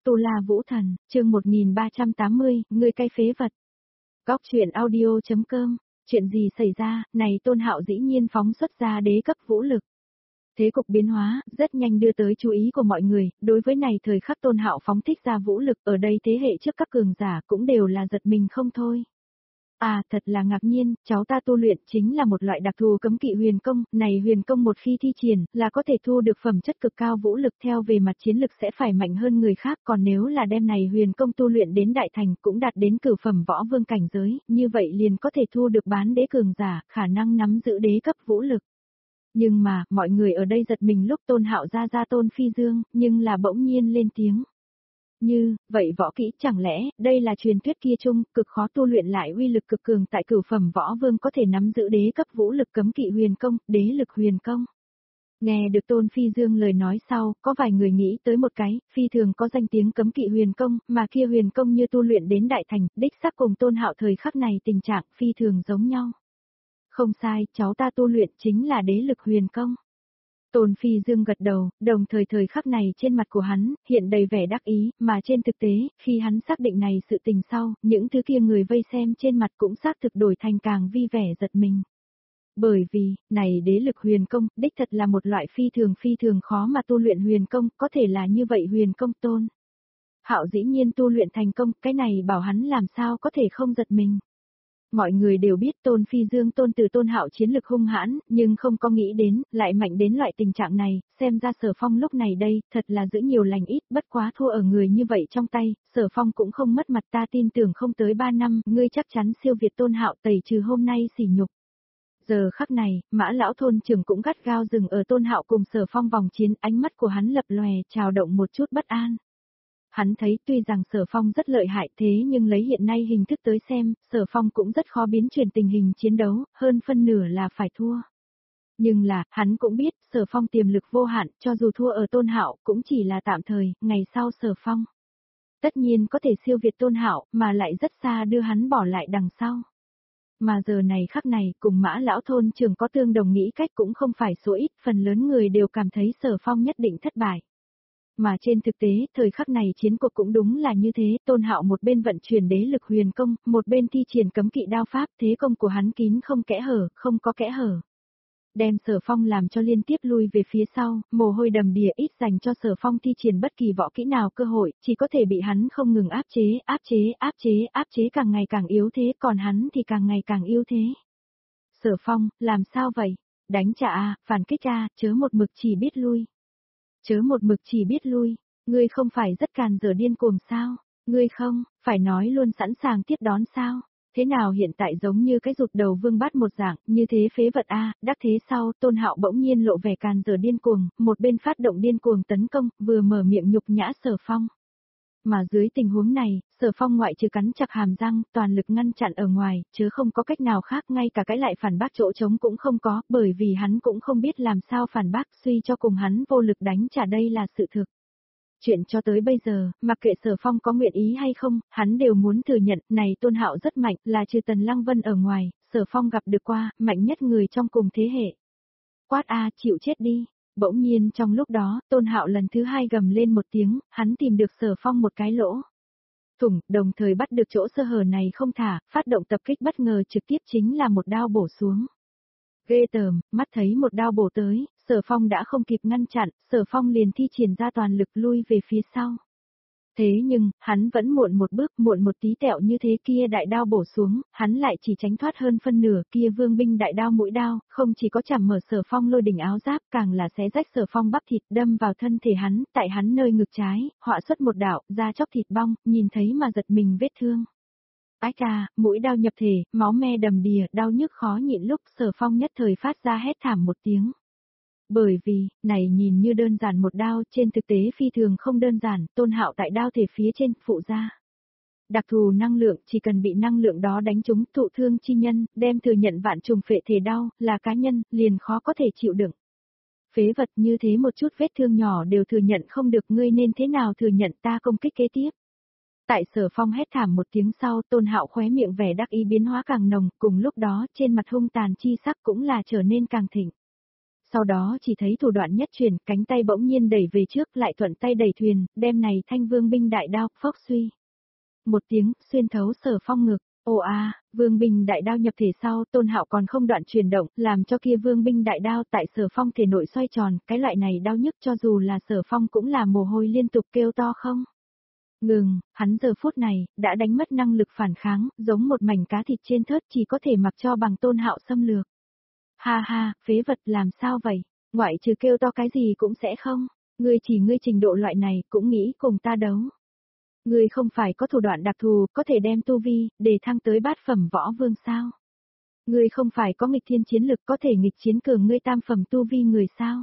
Tu La Vũ Thần, chương 1380, ngươi cay phế vật. Góc truyện audio.com, chuyện gì xảy ra, này Tôn Hạo dĩ nhiên phóng xuất ra đế cấp vũ lực. Thế cục biến hóa, rất nhanh đưa tới chú ý của mọi người, đối với này thời khắc Tôn Hạo phóng thích ra vũ lực ở đây thế hệ trước các cường giả cũng đều là giật mình không thôi. À, thật là ngạc nhiên, cháu ta tu luyện chính là một loại đặc thù cấm kỵ huyền công, này huyền công một khi thi triển, là có thể thu được phẩm chất cực cao vũ lực theo về mặt chiến lực sẽ phải mạnh hơn người khác, còn nếu là đem này huyền công tu luyện đến đại thành cũng đạt đến cửu phẩm võ vương cảnh giới, như vậy liền có thể thu được bán đế cường giả, khả năng nắm giữ đế cấp vũ lực. Nhưng mà, mọi người ở đây giật mình lúc Tôn Hạo ra Tôn Phi Dương, nhưng là bỗng nhiên lên tiếng. Vậy võ kỹ chẳng lẽ, đây là truyền thuyết kia chung, cực khó tu luyện lại uy lực cực cường tại cửu phẩm võ vương có thể nắm giữ đế cấp vũ lực cấm kỵ huyền công, đế lực huyền công. Nghe được Tôn Phi Dương lời nói sau, có vài người nghĩ tới một cái, phi thường có danh tiếng cấm kỵ huyền công, mà kia huyền công như tu luyện đến đại thành, đích xác cùng Tôn Hạo thời khắc này tình trạng phi thường giống nhau. Không sai, cháu ta tu luyện chính là đế lực huyền công. Tôn Phi Dương gật đầu, đồng thời thời khắc này trên mặt của hắn, hiện đầy vẻ đắc ý, mà trên thực tế, khi hắn xác định này sự tình sau, những thứ kia người vây xem trên mặt cũng xác thực đổi thành càng vi vẻ giật mình. Bởi vì, này đế lực huyền công, đích thật là một loại phi thường khó mà tu luyện huyền công, có thể là như vậy huyền công Tôn Hạo dĩ nhiên tu luyện thành công, cái này bảo hắn làm sao có thể không giật mình. Mọi người đều biết Tôn Phi Dương Tôn Hạo chiến lực hung hãn, nhưng không có nghĩ đến, lại mạnh đến loại tình trạng này, xem ra Sở Phong lúc này đây, thật là giữ nhiều lành ít, bất quá thua ở người như vậy trong tay, Sở Phong cũng không mất mặt ta tin tưởng không tới 3 năm, ngươi chắc chắn siêu việt Tôn Hạo tẩy trừ hôm nay sỉ nhục. Giờ khắc này, Mã lão thôn trưởng cũng gắt gao dừng ở Tôn Hạo cùng Sở Phong vòng chiến, ánh mắt của hắn lập lòe, trào động một chút bất an. Hắn thấy tuy rằng Sở Phong rất lợi hại thế nhưng lấy hiện nay hình thức tới xem, Sở Phong cũng rất khó biến chuyển tình hình chiến đấu, hơn phân nửa là phải thua. Nhưng là, hắn cũng biết, Sở Phong tiềm lực vô hạn, cho dù thua ở Tôn Hạo, cũng chỉ là tạm thời, ngày sau Sở Phong tất nhiên có thể siêu việt Tôn Hạo, mà lại rất xa đưa hắn bỏ lại đằng sau. Mà giờ này khắc này, cùng Mã lão thôn trưởng có tương đồng nghĩ cách cũng không phải số ít, phần lớn người đều cảm thấy Sở Phong nhất định thất bại. Mà trên thực tế, thời khắc này chiến cuộc cũng đúng là như thế, Tôn Hạo một bên vận chuyển đế lực huyền công, một bên thi triển cấm kỵ đao pháp, thế công của hắn kín không kẽ hở, không có kẽ hở. Đem Sở Phong làm cho liên tiếp lui về phía sau, mồ hôi đầm đìa ít dành cho Sở Phong thi triển bất kỳ võ kỹ nào cơ hội, chỉ có thể bị hắn không ngừng áp chế càng ngày càng yếu thế, còn hắn thì càng ngày càng yếu thế. Sở Phong, làm sao vậy? Đánh trả à, phản kích à, chớ một mực chỉ biết lui. Chớ một mực chỉ biết lui, ngươi không phải rất càn dở điên cuồng sao, ngươi không, phải nói luôn sẵn sàng tiếp đón sao, thế nào hiện tại giống như cái rụt đầu vương bát một dạng, như thế phế vật a, đắc thế sau, Tôn Hạo bỗng nhiên lộ vẻ càn dở điên cuồng, một bên phát động điên cuồng tấn công, vừa mở miệng nhục nhã Sở Phong. Mà dưới tình huống này, Sở Phong ngoại trừ cắn chặt hàm răng, toàn lực ngăn chặn ở ngoài, chứ không có cách nào khác, ngay cả cái lại phản bác chỗ trống cũng không có, bởi vì hắn cũng không biết làm sao phản bác, suy cho cùng hắn vô lực đánh trả đây là sự thực. Chuyện cho tới bây giờ, mặc kệ Sở Phong có nguyện ý hay không, hắn đều muốn thừa nhận, này Tôn Hạo rất mạnh, là trừ Tần Lăng Vân ở ngoài, Sở Phong gặp được qua, mạnh nhất người trong cùng thế hệ. Quát a, chịu chết đi. Bỗng nhiên trong lúc đó, Tôn Hạo lần thứ hai gầm lên một tiếng, hắn tìm được Sở Phong một cái lỗ thủng, đồng thời bắt được chỗ sơ hở này không thả, phát động tập kích bất ngờ trực tiếp chính là một đao bổ xuống. Ghê tởm, mắt thấy một đao bổ tới, Sở Phong đã không kịp ngăn chặn, Sở Phong liền thi triển ra toàn lực lui về phía sau. Thế nhưng, hắn vẫn muộn một bước, muộn một tí tẹo như thế kia đại đao bổ xuống, hắn lại chỉ tránh thoát hơn phân nửa kia vương binh đại đao mũi đao, không chỉ có chảm mở Sở Phong lôi đỉnh áo giáp, càng là xé rách Sở Phong bắp thịt đâm vào thân thể hắn, tại hắn nơi ngực trái, họa xuất một đạo, da chóc thịt bong, nhìn thấy mà giật mình vết thương. Ái ca, mũi đao nhập thể, máu me đầm đìa, đau nhức khó nhịn lúc Sở Phong nhất thời phát ra hét thảm một tiếng. Bởi vì, này nhìn như đơn giản một đao, trên thực tế phi thường không đơn giản, Tôn Hạo tại đao thể phía trên, phụ ra. Đặc thù năng lượng, chỉ cần bị năng lượng đó đánh trúng, thụ thương chi nhân, đem thừa nhận vạn trùng phệ thể đau, là cá nhân, liền khó có thể chịu đựng. Phế vật như thế một chút vết thương nhỏ đều thừa nhận không được, ngươi nên thế nào thừa nhận ta công kích kế tiếp. Tại Sở Phong hét thảm một tiếng sau, Tôn Hạo khóe miệng vẻ đắc ý biến hóa càng nồng, cùng lúc đó, trên mặt hung tàn chi sắc cũng là trở nên càng thịnh. Sau đó chỉ thấy thủ đoạn nhất chuyển, cánh tay bỗng nhiên đẩy về trước, lại thuận tay đẩy thuyền, đem này thanh vương binh đại đao, phốc suy. Một tiếng, xuyên thấu Sở Phong ngực. Ồ a, vương binh đại đao nhập thể sau, Tôn Hạo còn không đoạn chuyển động, làm cho kia vương binh đại đao tại Sở Phong thể nội xoay tròn, cái loại này đau nhức cho dù là Sở Phong cũng là mồ hôi liên tục kêu to không. Ngừng, hắn giờ phút này, đã đánh mất năng lực phản kháng, giống một mảnh cá thịt trên thớt chỉ có thể mặc cho bằng Tôn Hạo xâm lược. Ha ha, phế vật làm sao vậy, ngoại trừ kêu to cái gì cũng sẽ không, ngươi trình độ loại này cũng nghĩ cùng ta đấu. Ngươi không phải có thủ đoạn đặc thù, có thể đem tu vi, để thăng tới bát phẩm võ vương sao? Ngươi không phải có nghịch thiên chiến lực có thể nghịch chiến cường ngươi tam phẩm tu vi người sao?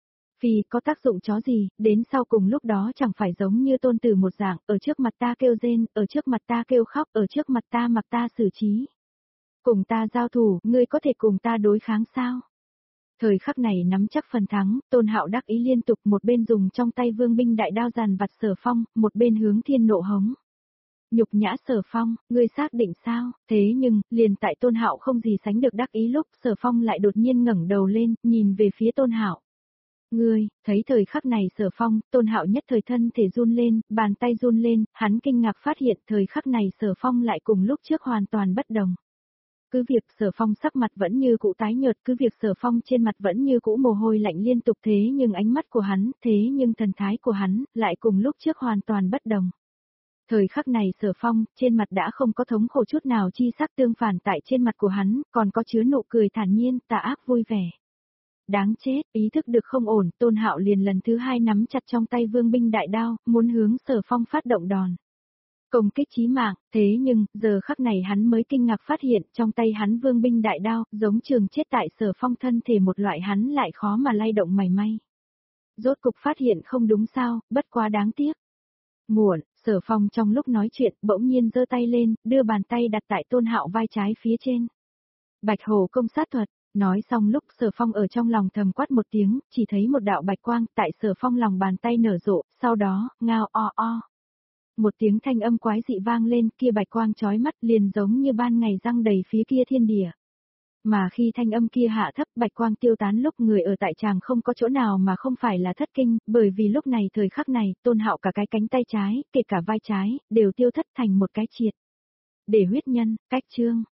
Vì có tác dụng chó gì, đến sau cùng lúc đó chẳng phải giống như tôn tử một dạng, ở trước mặt ta kêu rên, ở trước mặt ta kêu khóc, ở trước mặt ta mặc ta xử trí. Cùng ta giao thủ, ngươi có thể cùng ta đối kháng sao? Thời khắc này nắm chắc phần thắng, Tôn Hạo đắc ý liên tục, một bên dùng trong tay vương binh đại đao giàn vặt Sở Phong, một bên hướng thiên nộ hống. Nhục nhã Sở Phong, ngươi xác định sao? Thế nhưng, liền tại Tôn Hạo không gì sánh được đắc ý lúc, Sở Phong lại đột nhiên ngẩng đầu lên, nhìn về phía Tôn Hạo. Ngươi, thấy thời khắc này Sở Phong, Tôn Hạo nhất thời thân thể run lên, bàn tay run lên, hắn kinh ngạc phát hiện thời khắc này Sở Phong lại cùng lúc trước hoàn toàn bất đồng. Cứ việc Sở Phong sắc mặt vẫn như cũ tái nhợt, cứ việc Sở Phong trên mặt vẫn như cũ mồ hôi lạnh liên tục, thế nhưng ánh mắt của hắn, thế nhưng thần thái của hắn, lại cùng lúc trước hoàn toàn bất đồng. Thời khắc này Sở Phong, trên mặt đã không có thống khổ chút nào, chi sắc tương phản tại trên mặt của hắn, còn có chứa nụ cười thản nhiên, tà ác vui vẻ. Đáng chết, ý thức được không ổn, Tôn Hạo liền lần thứ hai nắm chặt trong tay vương binh đại đao, muốn hướng Sở Phong phát động đòn. Công kích chí mạng, thế nhưng, giờ khắc này hắn mới kinh ngạc phát hiện trong tay hắn vương binh đại đao, giống trường chết tại Sở Phong thân thể một loại hắn lại khó mà lay động mảy may. Rốt cục phát hiện không đúng sao, bất quá đáng tiếc. Muộn, Sở Phong trong lúc nói chuyện, bỗng nhiên giơ tay lên, đưa bàn tay đặt tại Tôn Hạo vai trái phía trên. Bạch Hổ công sát thuật, nói xong lúc Sở Phong ở trong lòng thầm quát một tiếng, chỉ thấy một đạo bạch quang tại Sở Phong lòng bàn tay nở rộ, sau đó, ngao o o. Một tiếng thanh âm quái dị vang lên, kia bạch quang chói mắt liền giống như ban ngày răng đầy phía kia thiên địa. Mà khi thanh âm kia hạ thấp, bạch quang tiêu tán lúc, người ở tại tràng không có chỗ nào mà không phải là thất kinh, bởi vì lúc này thời khắc này, Tôn Hạo cả cái cánh tay trái, kể cả vai trái, đều tiêu thất thành một cái triệt. Để huyết nhân, cách chương.